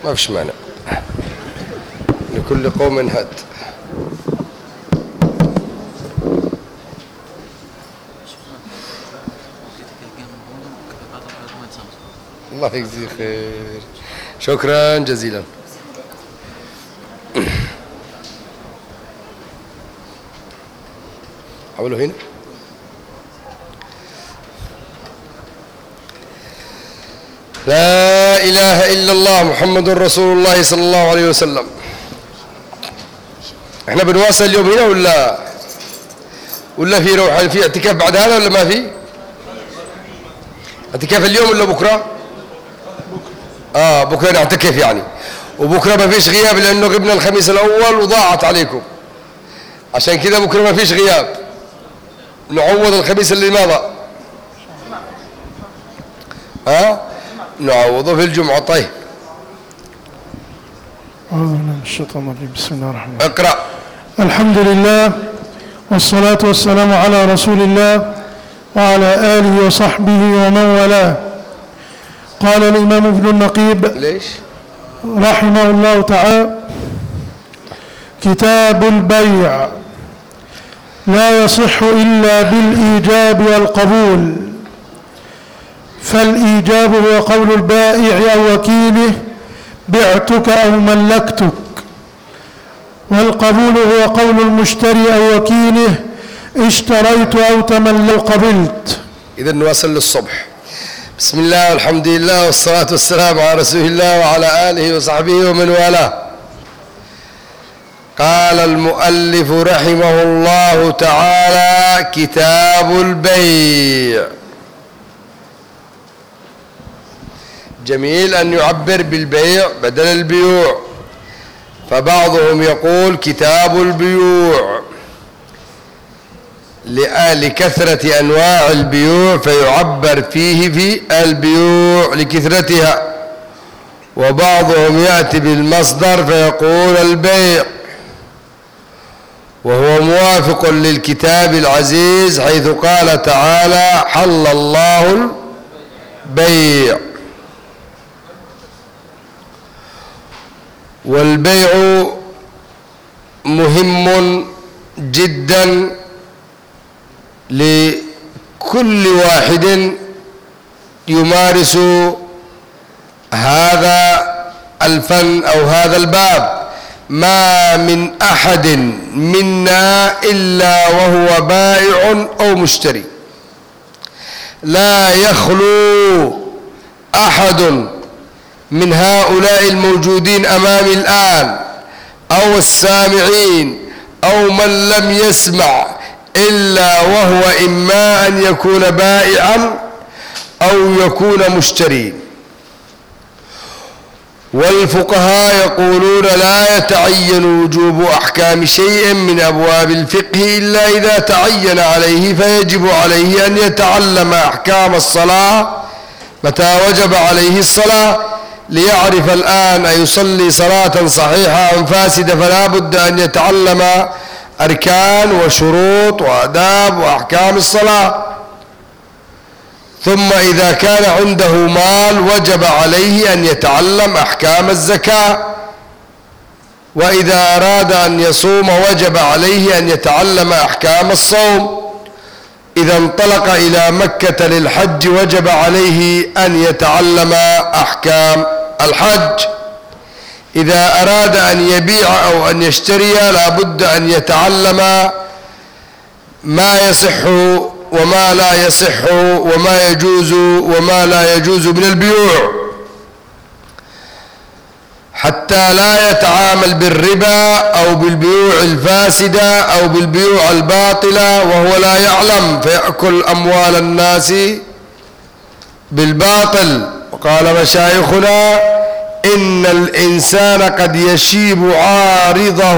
ما فيش مانع، لكل قوم هاد. الله يجزيك خير، شكرا جزيلا. حولوا هنا. لا إله إلا الله محمد رسول الله صلى الله عليه وسلم. احنا بنواصل اليوم هنا ولا في روح، في اعتكاف بعد هذا ولا ما في اعتكاف اليوم ولا بكرة؟ بكرة نعتكف يعني، وبكرة ما فيش غياب لأنه غبنا الخميس الأول وضاعت عليكم، عشان كده بكرة ما فيش غياب، نعوض الخميس اللي مضى. نعوضه في الجمعة. طيب الشيطان الرجيم. بسم الله الرحمن الرحيم. اقرأ. الحمد لله والصلاة والسلام على رسول الله وعلى آله وصحبه ومن والاه. قال الإمام ابن النقيب ليش رحمه الله تعالى: كتاب البيع لا يصح إلا بالإيجاب والقبول، فالإيجاب هو قول البائع أو وكيله: بعتك أو ملكتك، والقبول هو قول المشتري أو وكيله: اشتريت أو تملك قبلت. إذا نواصل للصبح. بسم الله والحمد لله والصلاة والسلام على رسول الله وعلى آله وصحبه ومن والاه. قال المؤلف رحمه الله تعالى: كتاب البيع. جميل أن يعبر بالبيع بدل البيوع، فبعضهم يقول كتاب البيوع لكثرة أنواع البيوع فيعبر فيه في البيوع لكثرتها، وبعضهم يأتي بالمصدر فيقول البيع، وهو موافق للكتاب العزيز حيث قال تعالى: حل الله البيع. والبيع مهم جدا لكل واحد يمارس هذا الفن أو هذا الباب. ما من أحد منا إلا وهو بائع أو مشتري، لا يخلو أحد من هؤلاء الموجودين أمامي الآن أو السامعين أو من لم يسمع إلا وهو إما أن يكون بائعا أو يكون مشتري. والفقهاء يقولون: لا يتعين وجوب أحكام شيء من أبواب الفقه إلا إذا تعين عليه، فيجب عليه أن يتعلم أحكام الصلاة متى وجب عليه الصلاة، ليعرف الآن أيصلي صلاة صحيحة أم فاسدة، فلا بد أن يتعلم أركان وشروط وآداب وأحكام الصلاة. ثم إذا كان عنده مال وجب عليه أن يتعلم أحكام الزكاة، وإذا أراد أن يصوم وجب عليه أن يتعلم أحكام الصوم. إذا انطلق إلى مكة للحج وجب عليه أن يتعلم أحكام الحج. إذا أراد أن يبيع أو أن يشتري لا بد أن يتعلم ما يصح وما لا يصح وما يجوز وما لا يجوز من البيوع، حتى لا يتعامل بالربا أو بالبيوع الفاسدة أو بالبيوع الباطلة وهو لا يعلم فيأكل أموال الناس بالباطل. وقال مشايخنا: إن الإنسان قد يشيب عارضه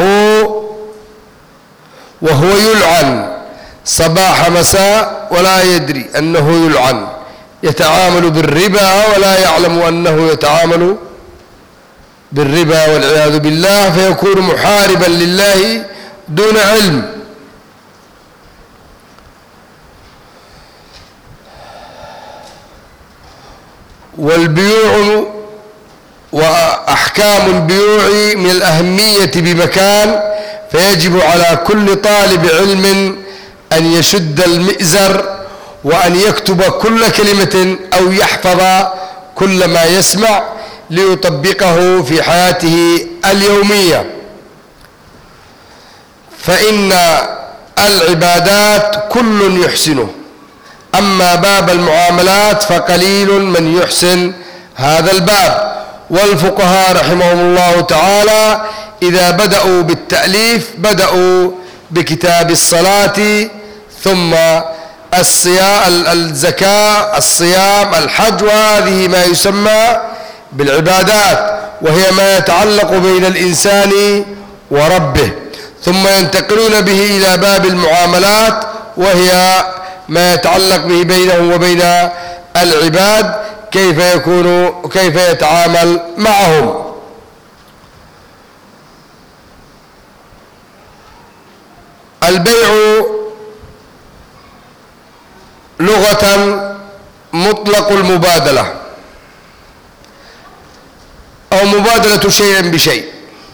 وهو يلعن صباح مساء ولا يدري أنه يلعن، يتعامل بالربا ولا يعلم أنه يتعامل بالربا والعياذ بالله، فيكون محاربا لله دون علم. والبيوع أحكام البيوع من الأهمية بمكان، فيجب على كل طالب علم أن يشد المئزر وأن يكتب كل كلمة أو يحفظ كل ما يسمع ليطبقه في حياته اليومية. فإن العبادات كل يحسنه، أما باب المعاملات فقليل من يحسن هذا الباب. والفقهاء رحمهم الله تعالى إذا بدأوا بالتأليف بدأوا بكتاب الصلاة، ثم الزكاة، الصيام، الحج، وهذه ما يسمى بالعبادات، وهي ما يتعلق بين الإنسان وربه، ثم ينتقلون به إلى باب المعاملات، وهي ما يتعلق به بينه وبين العباد، كيف يتعامل معهم. البيع لغة مطلق المبادلة أو مبادلة شيء بشيء،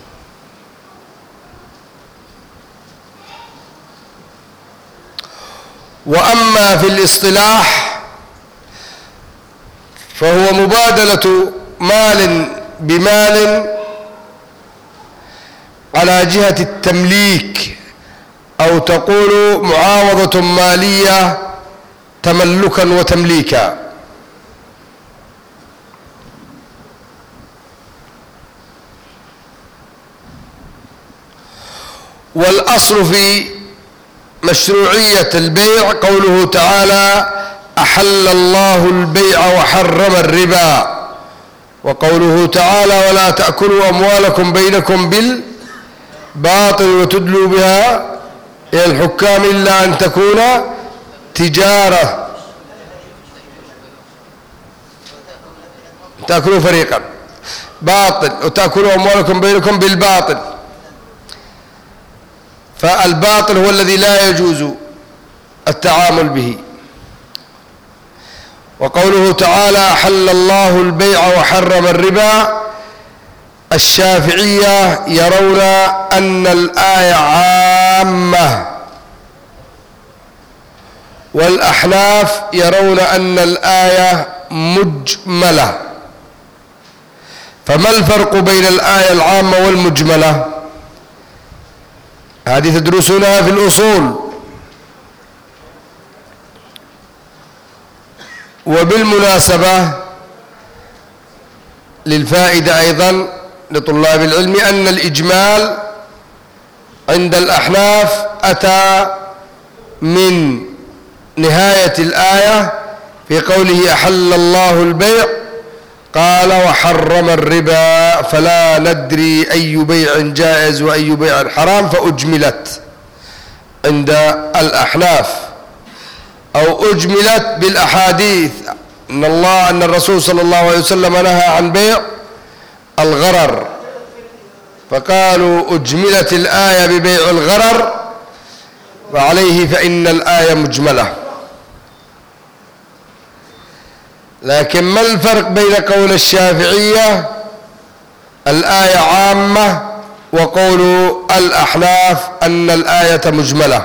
وأما في الاصطلاح فهو مبادلة مال بمال على جهة التمليك، أو تقول معاوضة مالية تملكا وتمليكا. والأصل في مشروعية البيع قوله تعالى: أحل الله البيع وحرم الربا، وقوله تعالى: ولا تأكلوا أموالكم بينكم بالباطل وتدلوا بها إلى الحكام إلا أن تكون تجارة تأكلوا فريقا باطل وتأكلوا أموالكم بينكم بالباطل، فالباطل هو الذي لا يجوز التعامل به. وقوله تعالى: أحل الله البيع وحرم الربا، الشافعية يرون أن الآية عامة، والأحناف يرون أن الآية مجملة. فما الفرق بين الآية العامة والمجملة؟ هذه تدرسونها في الأصول. وبالمناسبة للفائدة أيضا لطلاب العلم أن الإجمال عند الأحناف أتى من نهاية الآية في قوله: أحل الله البيع، قال: وحرم الربا، فلا ندري أي بيع جائز وأي بيع حرام، فأجملت عند الأحناف، أو أجملت بالأحاديث أن الرسول صلى الله عليه وسلم نهى عن بيع الغرر، فقالوا أجملت الآية ببيع الغرر، وعليه فإن الآية مجملة. لكن ما الفرق بين قول الشافعية الآية عامة وقول الأحناف أن الآية مجملة؟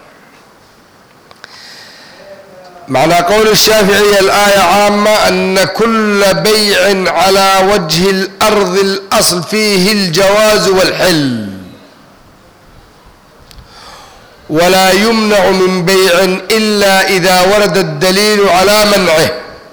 معنى قول الشافعية الآية عامة أن كل بيع على وجه الأرض الأصل فيه الجواز والحل، ولا يمنع من بيع إلا إذا ورد الدليل على منعه.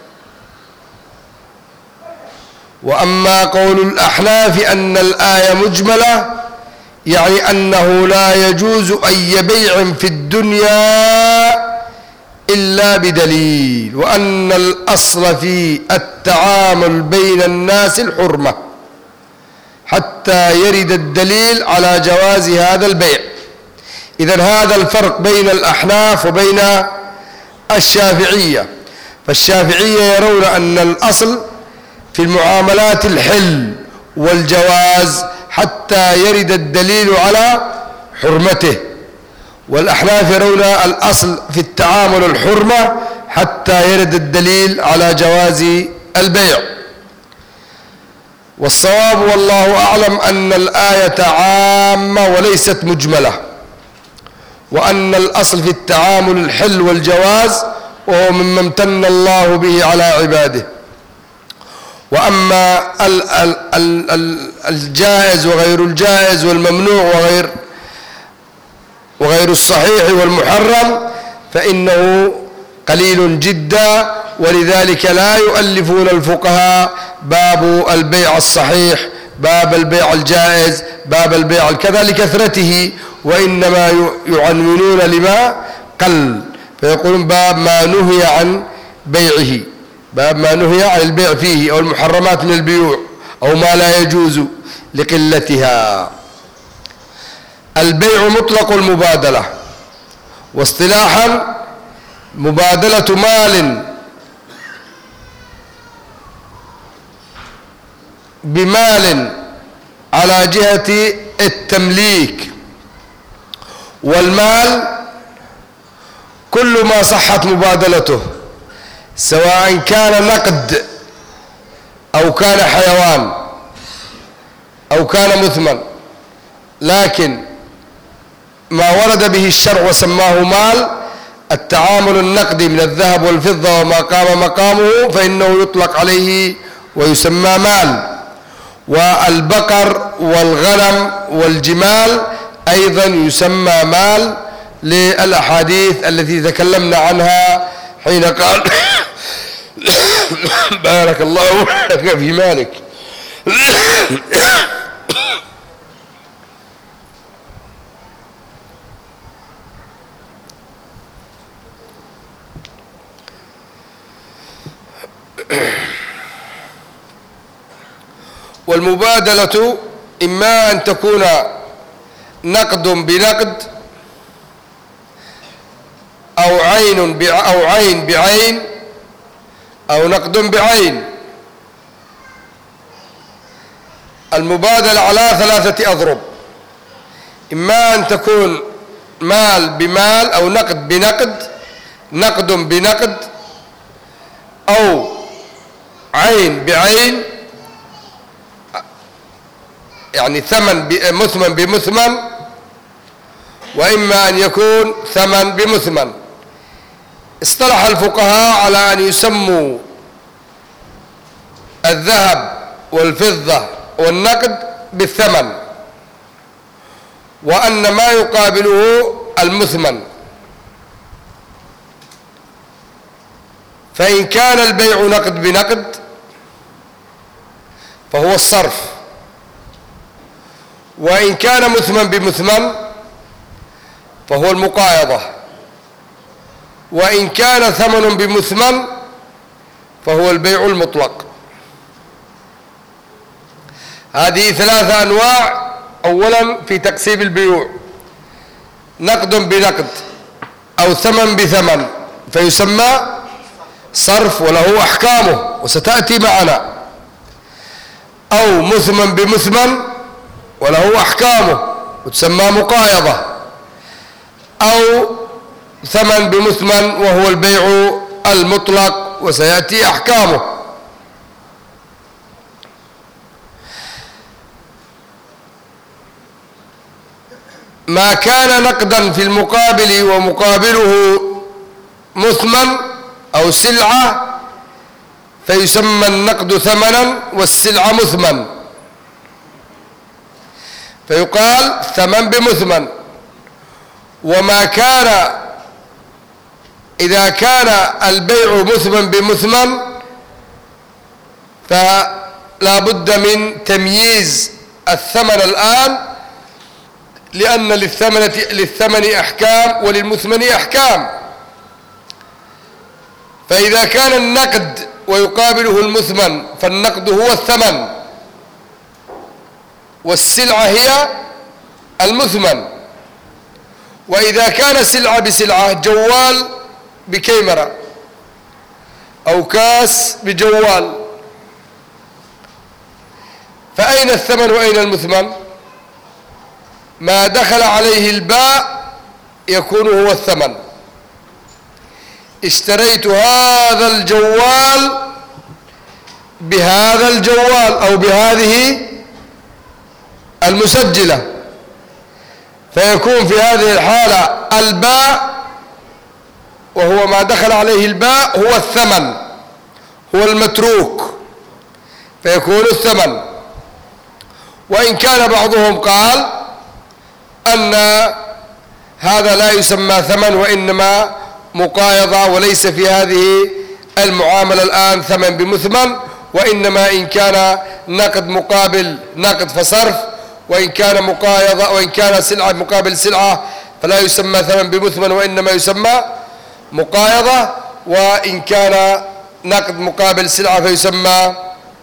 وأما قول الأحناف أن الآية مجملة يعني أنه لا يجوز أي بيع في الدنيا إلا بدليل، وأن الأصل في التعامل بين الناس الحرمة حتى يرد الدليل على جواز هذا البيع. إذن هذا الفرق بين الأحناف وبين الشافعية. فالشافعية يرون أن الأصل في المعاملات الحل والجواز حتى يرد الدليل على حرمته، والأحناف يرون الأصل في التعامل الحرمة حتى يرد الدليل على جواز البيع. والصواب والله أعلم أن الآية عامة وليست مجملة، وأن الأصل في التعامل الحل والجواز، وهو مما امتن الله به على عباده. وأما الجائز وغير الجائز والممنوع وغير الصحيح والمحرم فإنه قليل جدا، ولذلك لا يؤلفون الفقهاء باب البيع الصحيح، باب البيع الجائز، باب البيع الكذا لكثرته، وإنما يعنونون لما قل، فيقولون باب ما نهي عن بيعه، باب ما نهي عن البيع فيه، أو المحرمات من البيوع، أو ما لا يجوز لقلتها. البيع مطلق المبادلة، واصطلاحا مبادلة مال بمال على جهة التمليك، والمال كل ما صحت مبادلته، سواء كان نقد أو كان حيوان أو كان مثمن، لكن ما ورد به الشرع وسماه مال التعامل النقدي من الذهب والفضة وما قام مقامه فإنه يطلق عليه ويسمى مال. والبقر والغنم والجمال أيضا يسمى مال للأحاديث التي تكلمنا عنها حين قال بارك الله لك في مالك. والمبادلة إما أن تكون نقد بنقد، أو عين بعين، أو نقد بعين. المبادلة على 3 أضرب، إما أن تكون مال بمال أو نقد بنقد، نقد بنقد، أو عين بعين، يعني ثمن مثمن بمثمن، وإما أن يكون ثمن بمثمن. اصطلح الفقهاء على أن يسموا الذهب والفضة والنقد بالثمن، وأن ما يقابله المثمن. فإن كان البيع نقد بنقد فهو الصرف، وإن كان مثمن بمثمن فهو المقايضة، وإن كان ثمن بمثمن فهو البيع المطلق. هذه 3 أنواع أولا في تقسيم البيوع: نقد بنقد، أو ثمن بثمن فيسمى صرف وله أحكامه وستأتي معنا، أو مثمن بمثمن وله أحكامه وتسمى مقايضة، أو ثمن بمثمن وهو البيع المطلق وسيأتي أحكامه. ما كان نقدا في المقابل ومقابله مثمن أو سلعة فيسمى النقد ثمنا والسلعة مثمن، فيقال ثمن بمثمن. وما كان إذا كان البيع مثمن بمثمن فلا بد من تمييز الثمن الآن، لأن للثمن أحكام وللمثمن أحكام. فإذا كان النقد ويقابله المثمن فالنقد هو الثمن، والسلعة هي المثمن. وإذا كان سلعة بسلعة، جوال بكاميرا أو كاس بجوال، فأين الثمن وأين المثمن؟ ما دخل عليه الباء يكون هو الثمن. اشتريت هذا الجوال بهذا الجوال أو بهذه المسجلة، فيكون في هذه الحالة الباء وهو ما دخل عليه الباء هو الثمن، هو المتروك، فيكون الثمن. وإن كان بعضهم قال أن هذا لا يسمى ثمن وإنما مقايضة، وليس في هذه المعاملة الآن ثمن بمثمن، وإنما إن كان نقد مقابل نقد فصرف، وإن كان مقايضة، وإن كان سلعة مقابل سلعة فلا يسمى ثمن بمثمن وإنما يسمى مقايضة، وإن كان نقد مقابل سلعة فيسمى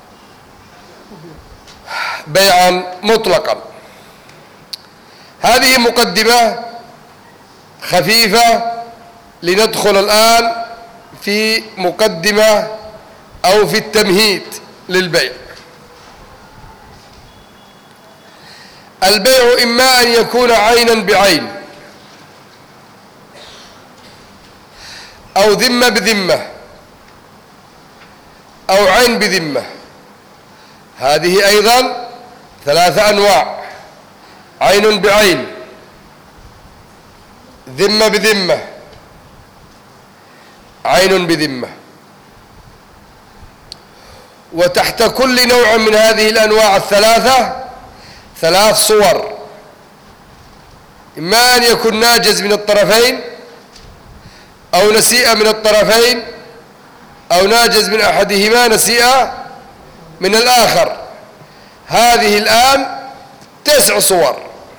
بيعا مطلقا. هذه مقدمة خفيفة لندخل الآن في مقدمة أو في التمهيد للبيع. البيع إما أن يكون عينا بعين أو ذمة بذمة أو عين بذمة. هذه أيضا 3 أنواع: عين بعين، ذمة بذمة، عين بذمة. وتحت كل نوع من هذه الأنواع الثلاثة 3 صور: إما أن يكون ناجز من الطرفين، أو نسيئة من الطرفين، أو ناجز من أحدهما نسيئة من الآخر. هذه الآن 9 صور،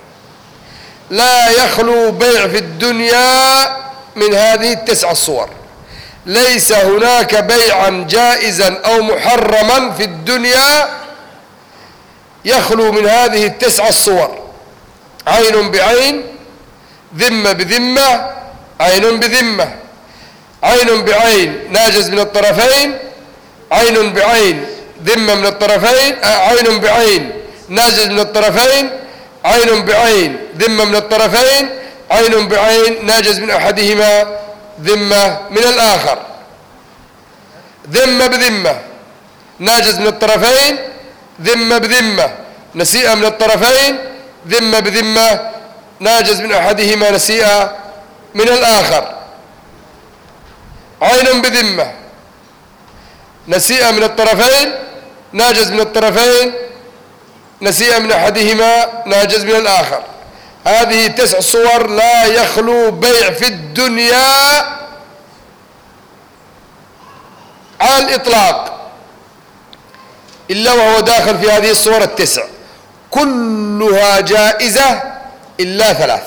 لا يخلو بيع في الدنيا من هذه 9 صور. ليس هناك بيعا جائزا أو محرما في الدنيا يخلو من هذه 9 صور: عين بعين، ذمة بذمة، عين بذمة، عين بعين ناجز من الطرفين، عين بعين ذمة من الطرفين، عين بعين ناجز من الطرفين، عين بعين ذمة من الطرفين، عين بعين ناجز من أحدهما ذمة من الآخر. ذمة بذمة ناجز من الطرفين، ذمة بذمة نسيئة من الطرفين، ذمة بذمة ناجز من أحدهما نسيئة من الآخر. عين بذمة نسيئة من الطرفين، ناجز من الطرفين، نسيئة من أحدهما ناجز من الآخر. هذه 9 صور لا يخلو بيع في الدنيا على الإطلاق إلا وهو داخل في هذه الصور 9، كلها جائزة إلا 3.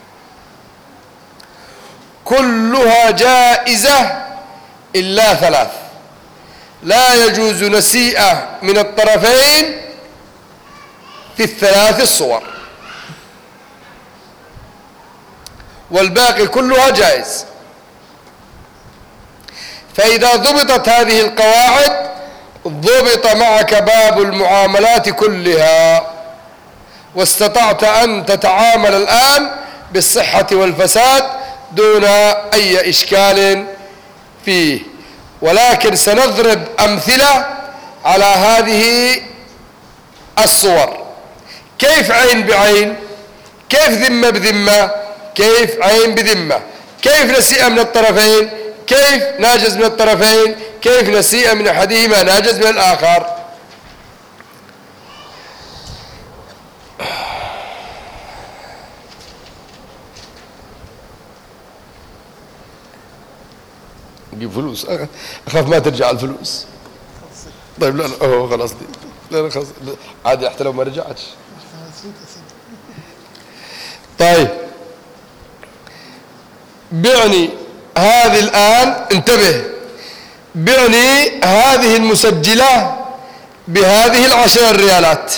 كلها جائزة إلا 3. لا يجوز نسيئة من الطرفين في ال3 الصور، والباقي كلها جائز. فإذا ضبطت هذه القواعد ضبط معك باب المعاملات كلها، واستطعت أن تتعامل الآن بالصحة والفساد دون أي إشكال فيه. ولكن سنضرب أمثلة على هذه الصور: كيف عين بعين، كيف ذمة بذمة، كيف عين بذمة، كيف نسيئة من الطرفين، كيف ناجز من الطرفين، كيف نسيئة من أحدهما ناجز من الآخر. نجيب فلوس، أخاف ما ترجع الفلوس. طيب لا لا خلاص دي لا خلاص عادي حتى لو ما رجعتش. طيب بعني هذه الآن، انتبه، بعني هذه المسجلة بهذه 10 ريالات.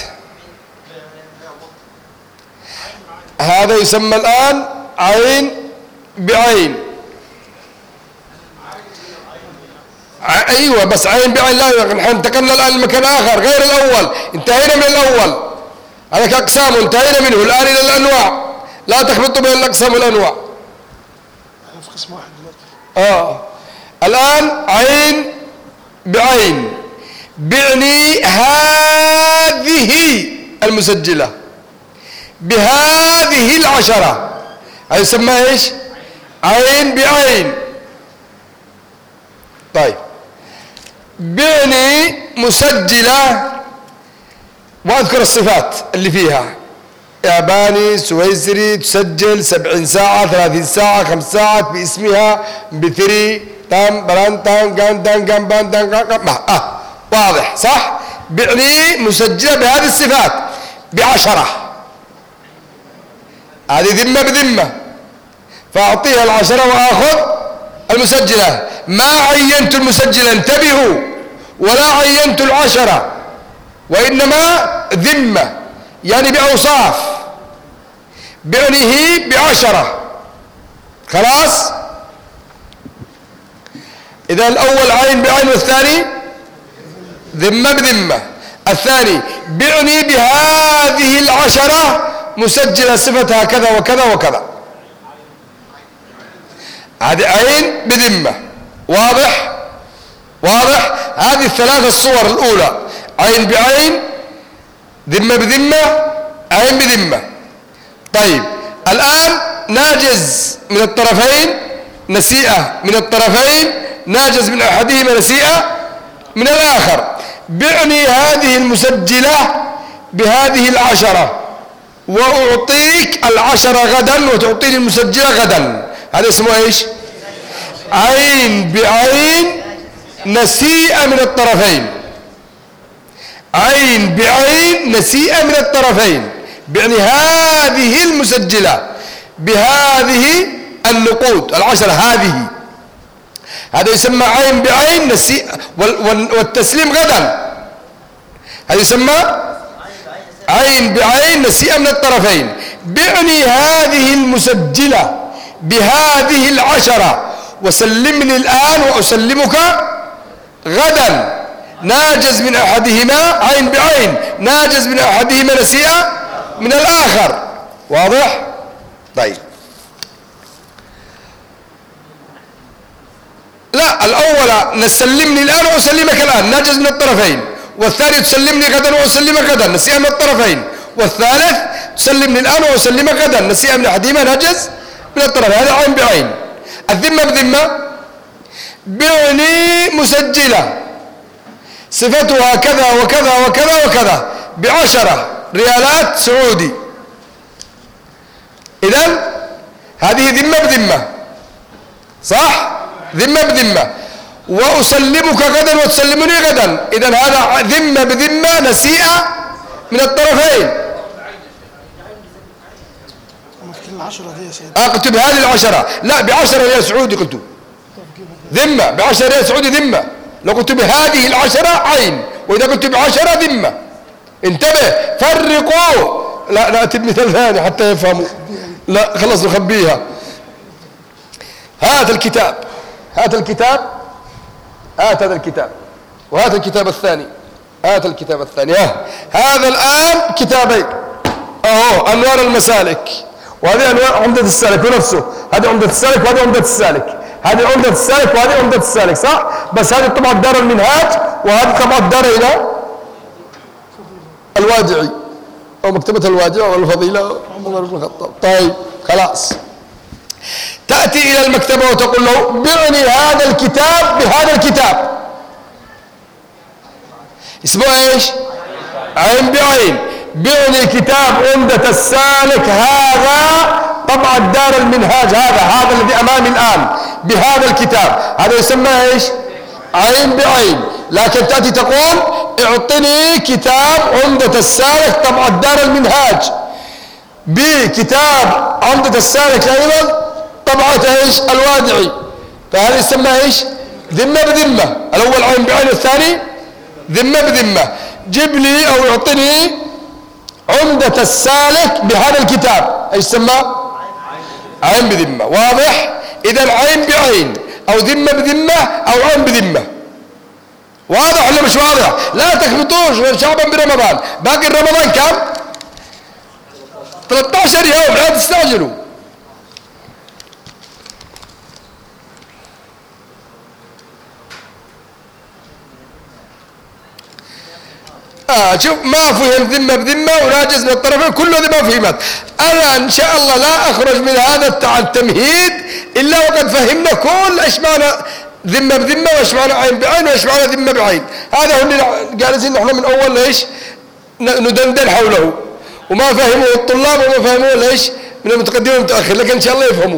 هذا يسمى الآن عين بعين. أيوة بس عين بعين، لا نحن انتقلنا الآن لمكان آخر غير الأول. انتهينا من الأول، هذا أقسام انتهينا منه، الآن إلى الأنواع. لا تخلطوا بين الأقسام والأنواع. أنا في قسم واحد دلوقتي. الآن عين بعين بعني هذه المسجلة بهذه العشرة، هذا يسمى ايش؟ عين بعين. طيب بعني مسجلة واذكر الصفات اللي فيها، ياباني سويسري تسجل 70 ساعة 30 ساعة 5 ساعات باسمها بثري تام بران تام قان دان قان بان دان قان واضح صح؟ بعني مسجلة بهذه الصفات ب10، هذه ذمة بذمة، فأعطيها 10 وآخذ المسجلة. ما عينت المسجلة، انتبهوا، ولا عينت 10، وإنما ذمة يعني بأوصاف. بعنه ب10 خلاص. إذا الأول عين بعين والثاني ذمة بذمة. الثاني بعني بهذه 10 مسجلة صفتها كذا وكذا وكذا، هذه عين بذمة. واضح؟ واضح؟ هذه الثلاث الصور الأولى عين بعين، ذمة بذمة، عين بذمة. طيب الآن ناجز من الطرفين، نسيئة من الطرفين، ناجز من أحدهما نسيئة من الآخر. بعني هذه المسجلة بهذه 10 وأعطيك 10 غدا وتعطيني المسجلة غدا، هذا اسمه ايش؟ عين بعين نسيئة من الطرفين. عين بعين نسيئة من الطرفين. بعني هذه المسجلة بهذه النقود 10 هذه، هذا يسمى عين بعين نسيئة، والتسليم غدا، هذا يسمى عين بعين نسيئة من الطرفين. بعني هذه المسجلة بهذه 10 وسلمني الآن وأسلمك غدا. ناجز من أحدهما عين بعين، ناجز من أحدهما نسيئة من الآخر. واضح؟ طيب لا، الأول نسلمني الآن وأسلمك الآن، ناجز من الطرفين. والثاني تسلمني غدا وأسلمك غدا، نسيئة من الطرفين. والثالث تسلمني الآن وأسلمك غدا، نسيئة من أحدهما ناجز من الطرفين. هذا عين بعين. الذمة بذمة بعني مسجلة صفتها كذا وكذا وكذا وكذا ب10 ريالات سعودي. إذن هذه ذمة بذمة صح؟ ذمة بذمة. وأسلمك غدا وتسلمني غدا، إذن هذا ذمة بذمة نسيئة من الطرفين. اكتب هذه 10، لا ب10 ريال سعودي قلت ذمة، ب10 ريال سعودي ذمة. لو قلت بهذه 10 عين، وإذا قلت ب10 ذمة. انتبه، فرقوا. لا نأتي بمثال ثاني حتى يفهموا. لا خلص نخبيها. هات الكتاب، هات الكتاب، هات هذا الكتاب، وهات الكتاب الثاني، هات الكتاب الثاني. هذا الآن كتابين اهو، أنوار المسالك، وهذه أنوار عمدة السالك ونفسه. هذه عمدة السالك وهذه عمدة السالك، هذه عمدة السالك وهذه عمدة السالك صح؟ بس هذه طبعة دار المنهاج، وهذه طبعة دار إلى الواجعي أو مكتبة الواجع والفضيلة عمر بن الخطاب. طيب خلاص، تأتي إلى المكتبة وتقول له بعني هذا الكتاب بهذا الكتاب. اسمه ايش؟ عين بعين. بعني كتاب عمدة السالك هذا طبعة دار المنهاج، هذا الذي أمامي الآن بهذا الكتاب، هذا يسمى ايش؟ عين بعين. لكن تأتي تقول اعطني كتاب عمدة السالك طبعة دار المنهاج بكتاب عمدة السالك أيضا طبعة ايش؟ الوادعي، فهذا يسمى ايش؟ ذمة بذمة. الأول عين بعين والثاني ذمة بذمة. جيب لي أو اعطني عمدة السالك بهذا الكتاب، ايش يسمى؟ عين بذمة. واضح؟ إذا عين بعين أو ذمة بذمة أو عين بذمة. واضح ولا مش واضح؟ لا تخبطوش شعبا برمضان، باقي رمضان كم؟ 13 يوم، لا تستعجلوا. شوف ما فهم ذمة بذمة وناجز من الطرفين، كله ذي ما فهمت. أنا إن شاء الله لا أخرج من هذا التمهيد إلا وقد فهمنا كل إيش معنى ذمة بذمة، وإيش معنى عين بعين، وإيش معنى ذمة بعين. هذا هو اللي جالسين نحن من أول ليش ندندن حوله، وما فهموا الطلاب وما فهموا ليش من المتقدم والمتأخر، لكن إن شاء الله يفهموا.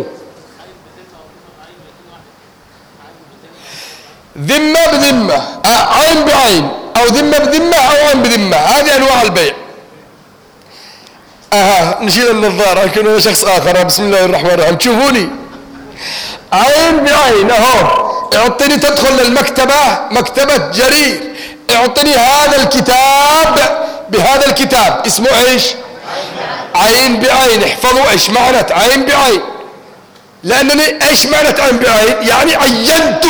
ذمة بذمة، عين بعين، أو ذمة بذمة أو عين بذمة، هذه أنواع البيع. نشيل النظارة يمكن أنا شخص آخر. بسم الله الرحمن الرحيم. تشوفوني عين بعين أهو. اعطني تدخل للمكتبة، مكتبة جرير، اعطني هذا الكتاب بهذا الكتاب، اسمه ايش؟ عين بعين. احفظوا ايش معنى عين بعين، لأنني ايش معنى عين بعين؟ يعني عينت.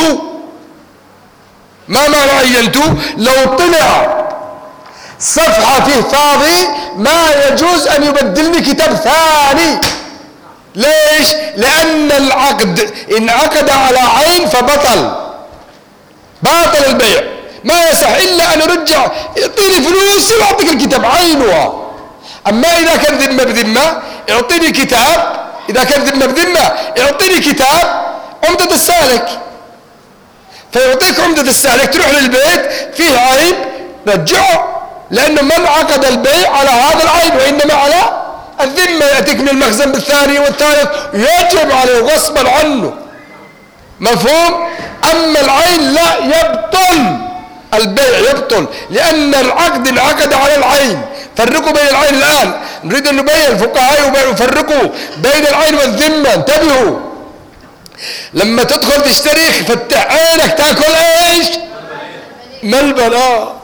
ما معنى عينت؟ لو طلع صفحة فيه فاضي ما يجوز أن يبدلني كتاب ثاني. ليش؟ لأن العقد انعقد على عين فبطل، باطل البيع، ما يصح إلا أن يرجع، يعطيني فلوسي وأعطيك الكتاب عينها. أما إذا كان ذمة بذمة يعطيني كتاب، إذا كان ذمة بذمة يعطيني كتاب عمدة السالك، فيعطيك عمدة السالك تروح للبيت فيه عيب رجعه، لأنه ما انعقد البيع على هذا العيب وإنما على الذمة. يأتيك من المخزن بالثاني والثالث يجب عليه غصبا عنه. مفهوم؟ أما العين لا يبطل البيع، يبطل لأن العقد انعقد على العين. فرقوا بين العين الآن، نريد أن نبين الفقهاء يفرقوا بين العين والذمة. انتبهوا، لما تدخل تشتري فتح عينك تاكل ايش؟ ملبن.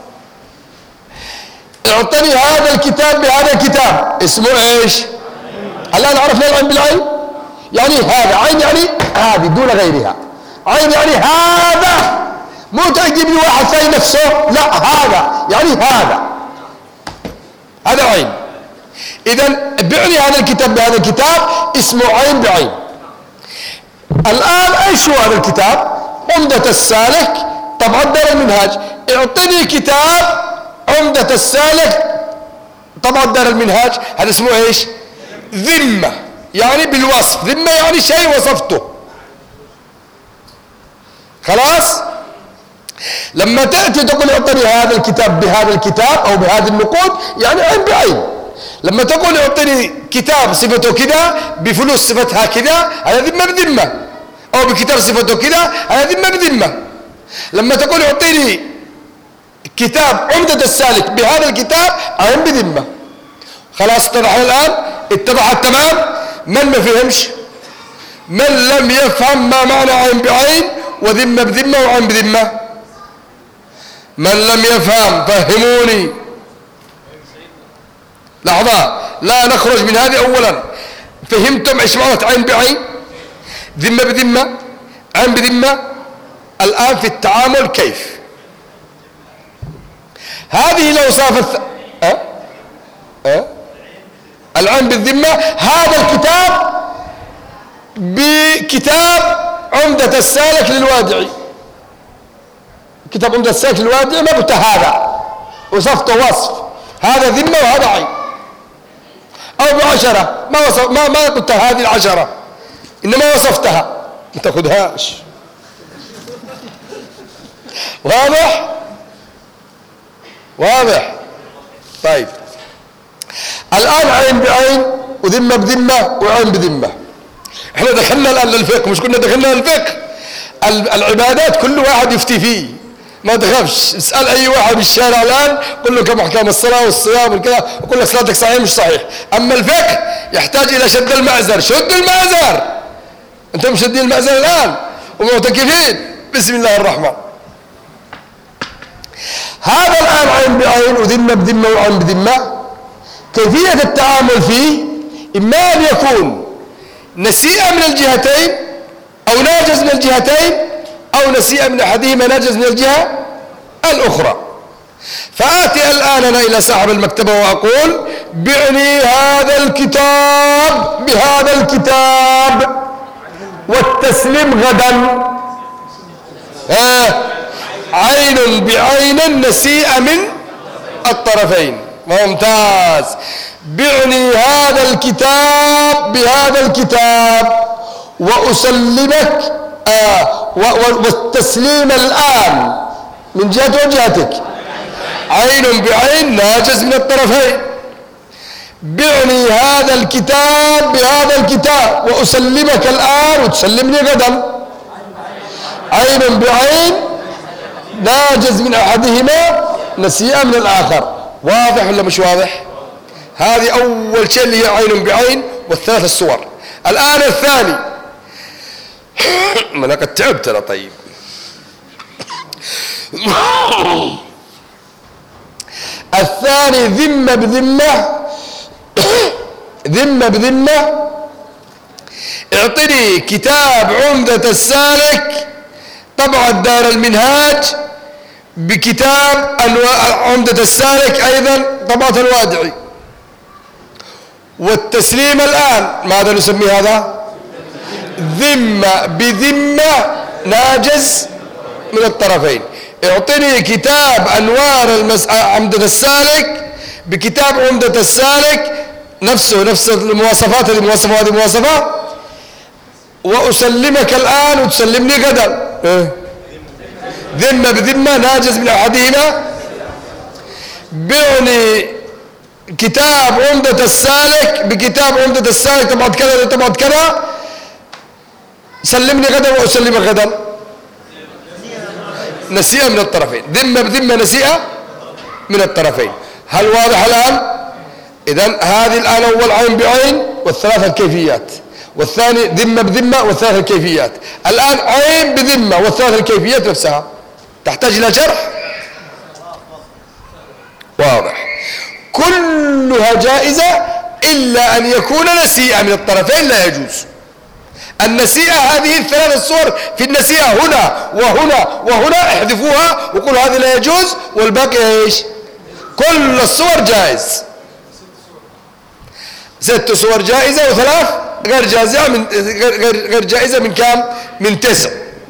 اعطني هذا الكتاب بهذا الكتاب، اسمه ايش؟ الان عرفنا العين بالعين، يعني هذا عين يعني هذه دون غيرها، عين يعني هذا، مو تجيب لي واحد ثاني نفسه، لا هذا يعني هذا عين. اذا بعني هذا الكتاب بهذا الكتاب، اسمه عين بعين. الان ايش هو هذا الكتاب؟ عمدة السالك، طبعا دار المنهاج. اعطني كتاب عمدة السالك طبعا دار المنهاج، هذا اسمه ايش؟ ذمة، يعني بالوصف. ذمة يعني شيء وصفته. خلاص؟ لما تأتي تقول اعطني هذا الكتاب بهذا الكتاب او بهذه النقود، يعني عين بعين. لما تقول اعطني كتاب صفته كذا بفلوس صفتها كذا، هذا ذمة بذمة، او بكتاب صفته كذا، هذا ذمة بذمة. لما تقول اعطيني كتاب عمدة السالك بهذا الكتاب، عين بذمة. خلاص اتضح الآن؟ اتضحت تمام؟ من ما فهمش؟ من لم يفهم ما معنى عين بعين وذمة بذمة وعين بذمة؟ من لم يفهم فهموني. لحظة، لا نخرج من هذه. أولا فهمتم ايش معنى عين بعين؟ ذمة بذمة، عين بذمة. الآن في التعامل كيف؟ هذه الأوصاف العين بالذمة. هذا الكتاب بكتاب عمدة السالك للوادعي، كتاب عمدة السالك للوادعي، ما قلت هذا وصفته وصف، هذا ذمة وهذا عين. أو ب10 ما قلت هذه 10، إنما وصفتها، ما تاخذهاش. واضح؟ واضح؟ طيب الآن عين بعين وذمة بذمة وعين بذمة. احنا دخلنا الآن للفقه، مش كنا دخلنا للفقه؟ العبادات كل واحد يفتي فيه، ما تخافش. اسأل أي واحد بالشارع الآن قل له كم أحكام الصلاة والصيام والكذا، وقل له صلاتك صحيح مش صحيح. أما الفقه يحتاج إلى شد المأزر. شد المأزر. أنتم مشدين المأزر الآن ومعتكفين. بسم الله الرحمن. هذا الآن عين بعين وذمة بذمة وعين بذمة. كيفية التعامل فيه إما أن يكون نسيئة من الجهتين أو ناجز من الجهتين، أو نسيئة من أحدهما ناجز من الجهة الأخرى. فآتي الآن أنا إلى صاحب المكتبة وأقول بعني هذا الكتاب بهذا الكتاب والتسليم غدا. عين بعين نسيئة من الطرفين. ممتاز. بعني هذا الكتاب بهذا الكتاب وأسلمك والتسليم الآن من جهة وجهتك. عين بعين ناجز من الطرفين. بعني هذا الكتاب بهذا الكتاب وأسلمك الآن وتسلمني غدا. عين بعين ناجز من أحدهما نسيئة من الآخر. واضح ولا مش واضح؟ هذه أول شيء اللي هي عين بعين والثلاث الصور. الآن الثاني ما أنا قد تعبت أنا. طيب الثاني ذمة بذمة ذمة بذمة. اعطني كتاب عمدة السالك طبعة دار المنهاج بكتاب عمدة السالك أيضا طبعة الوادعي والتسليم الآن. ماذا نسمي هذا؟ ذمة بذمة ناجز من الطرفين. اعطني كتاب أنوار عمدة السالك بكتاب عمدة السالك نفسه نفس المواصفات. هذه مواصفة وهذه مواصفة وأسلمك الآن وتسلمني غدا. ذمة بذمة ناجز من أحدهما. بعني كتاب عمدة السالك بكتاب عمدة السالك طبعا كذا طبعا كذا سلمني غدا وأسلمك غدا. نسيئة من الطرفين. ذمة بذمة نسيئة من الطرفين. هل واضح الآن؟ إذن هذه الآن أول عين بعين والثلاثة الكيفيات، والثاني ذمة بذمة والثلاثة الكيفيات. الآن عين بذمة والثلاثة الكيفيات نفسها تحتاج إلى شرح. واضح. كلها جائزة إلا أن يكون نسيئة من الطرفين لا يجوز. النسيئة هذه الثلاث الصور في النسيئة هنا وهنا وهنا احذفوها وقولوا هذه لا يجوز والباقي ايش؟ كل الصور جائز. 6 صور جائزة وثلاث غير جائزة من غير جائزة من كام؟ من 9.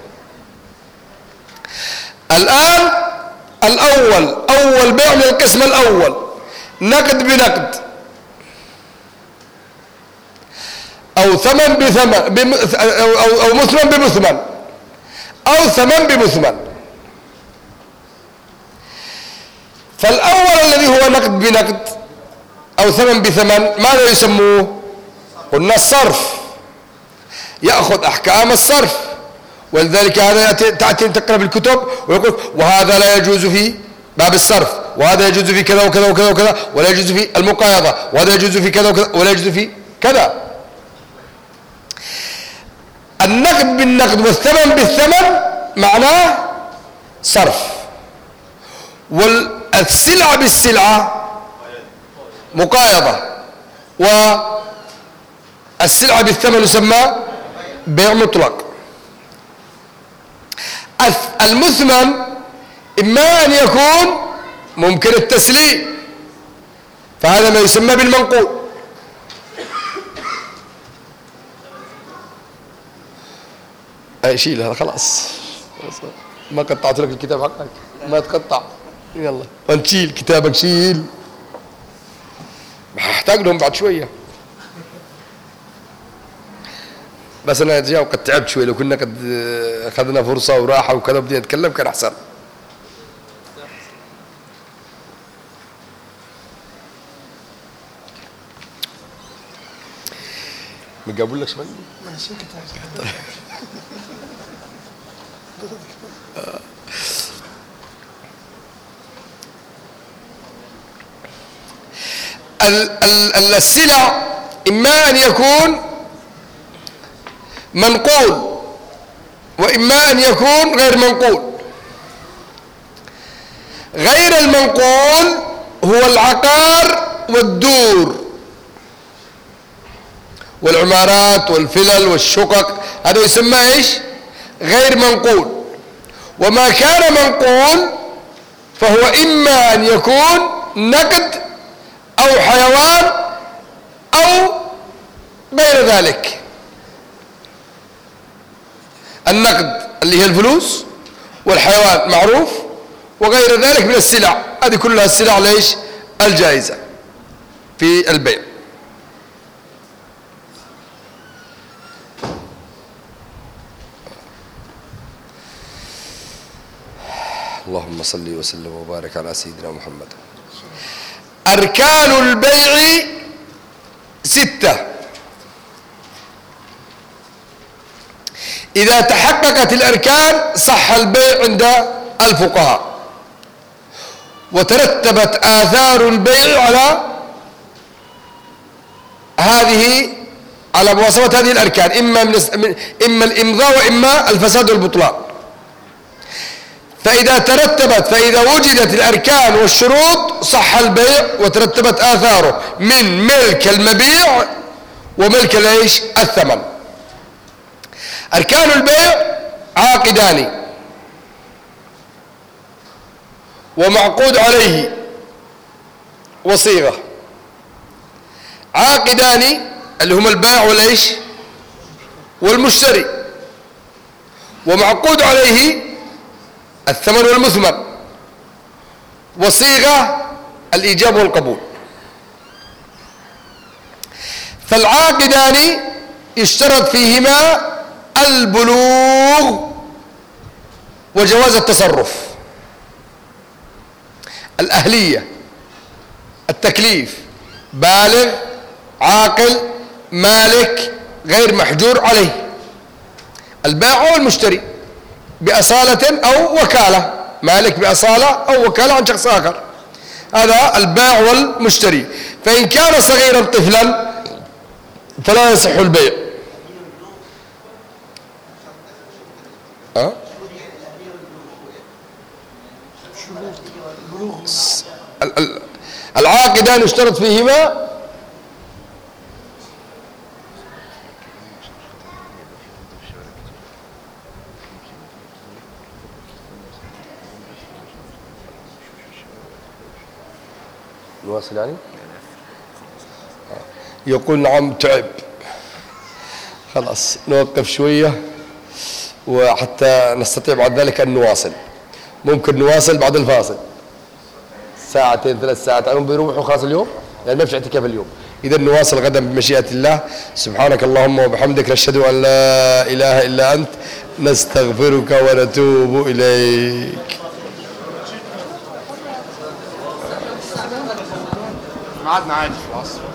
الآن أول بيع من القسم الأول نقد بنقد أو ثمن بثمن أو مثمن بمثمن أو ثمن بمثمن. فالأول الذي هو نقد بنقد أو ثمن بثمن ماذا يسموه؟ قلنا الصرف. يأخذ أحكام الصرف، ولذلك هذا تأتي تقرأ في الكتب ويقول وهذا لا يجوز في باب الصرف، وهذا يجوز في كذا وكذا وكذا وكذا، ولا يجوز في المقايضة، وهذا يجوز في كذا وكذا ولا يجوز في كذا. النقد بالنقد والثمن بالثمن معناه صرف، والسلعة بالسلعة مقايضة، والسلعة بالثمن يسمى بيع مطلق. المثمن إما أن يكون ممكن التسليم، فهذا ما يسمى بالمنقول. شيل هذا خلاص، ما قطعت لك الكتاب حقك، ما تقطع. يلا نشيل كتابك، شيل، هحتاج لهم بعد شوية. بس أنا جاء وقد تعبت شوي، لو كنا قد أخذنا فرصة وراحة وكذا بدي أتكلم كان أحسن. مقابل لك شوي؟ السلع إما أن يكون منقول وإما أن يكون غير منقول. غير المنقول هو العقار والدور والعمارات والفلل والشقق، هذا يسمى ايش؟ غير منقول. وما كان منقول فهو إما أن يكون نقد أو حيوان أو غير ذلك. النقد اللي هي الفلوس، والحيوان معروف، وغير ذلك من السلع هذه كلها السلع ليش الجائزة في البيع. اللهم صل وسلم وبارك على سيدنا محمد. أركان البيع 6. إذا تحققت الأركان صح البيع عند الفقهاء، وترتبت آثار البيع على مواصفة هذه الأركان، إما الإمضاء وإما الفساد والبطلان. فإذا وجدت الأركان والشروط صح البيع وترتبت آثاره من ملك المبيع وملك الثمن. أركان البيع عاقدان ومعقود عليه وصيغة. عاقدان اللي هم البائع والمشتري، ومعقود عليه الثمن والمثمن، وصيغة الإيجاب والقبول. فالعاقدان يشترط فيهما البلوغ وجواز التصرف، الأهلية، التكليف، بالغ عاقل مالك غير محجور عليه. البائع والمشتري بأصالة أو وكالة، مالك بأصالة أو وكالة عن شخص آخر، هذا البائع والمشتري. فإن كان صغيرا طفلا فلا يصح البيع. العاقدان يشترط فيهما نواصل يعني؟ يقول نعم تعب، خلاص نوقف شوية وحتى نستطيع بعد ذلك أن نواصل. ممكن نواصل بعد الفاصل ساعتين 3 ساعات، أنا بيروحوا خلاص اليوم يعني ما فيش اعتكاف اليوم. إذا نواصل غدا بمشيئة الله. سبحانك اللهم وبحمدك، نشهد أن لا إله إلا أنت، نستغفرك ونتوب إليك. ميعادنا عادي في العصر.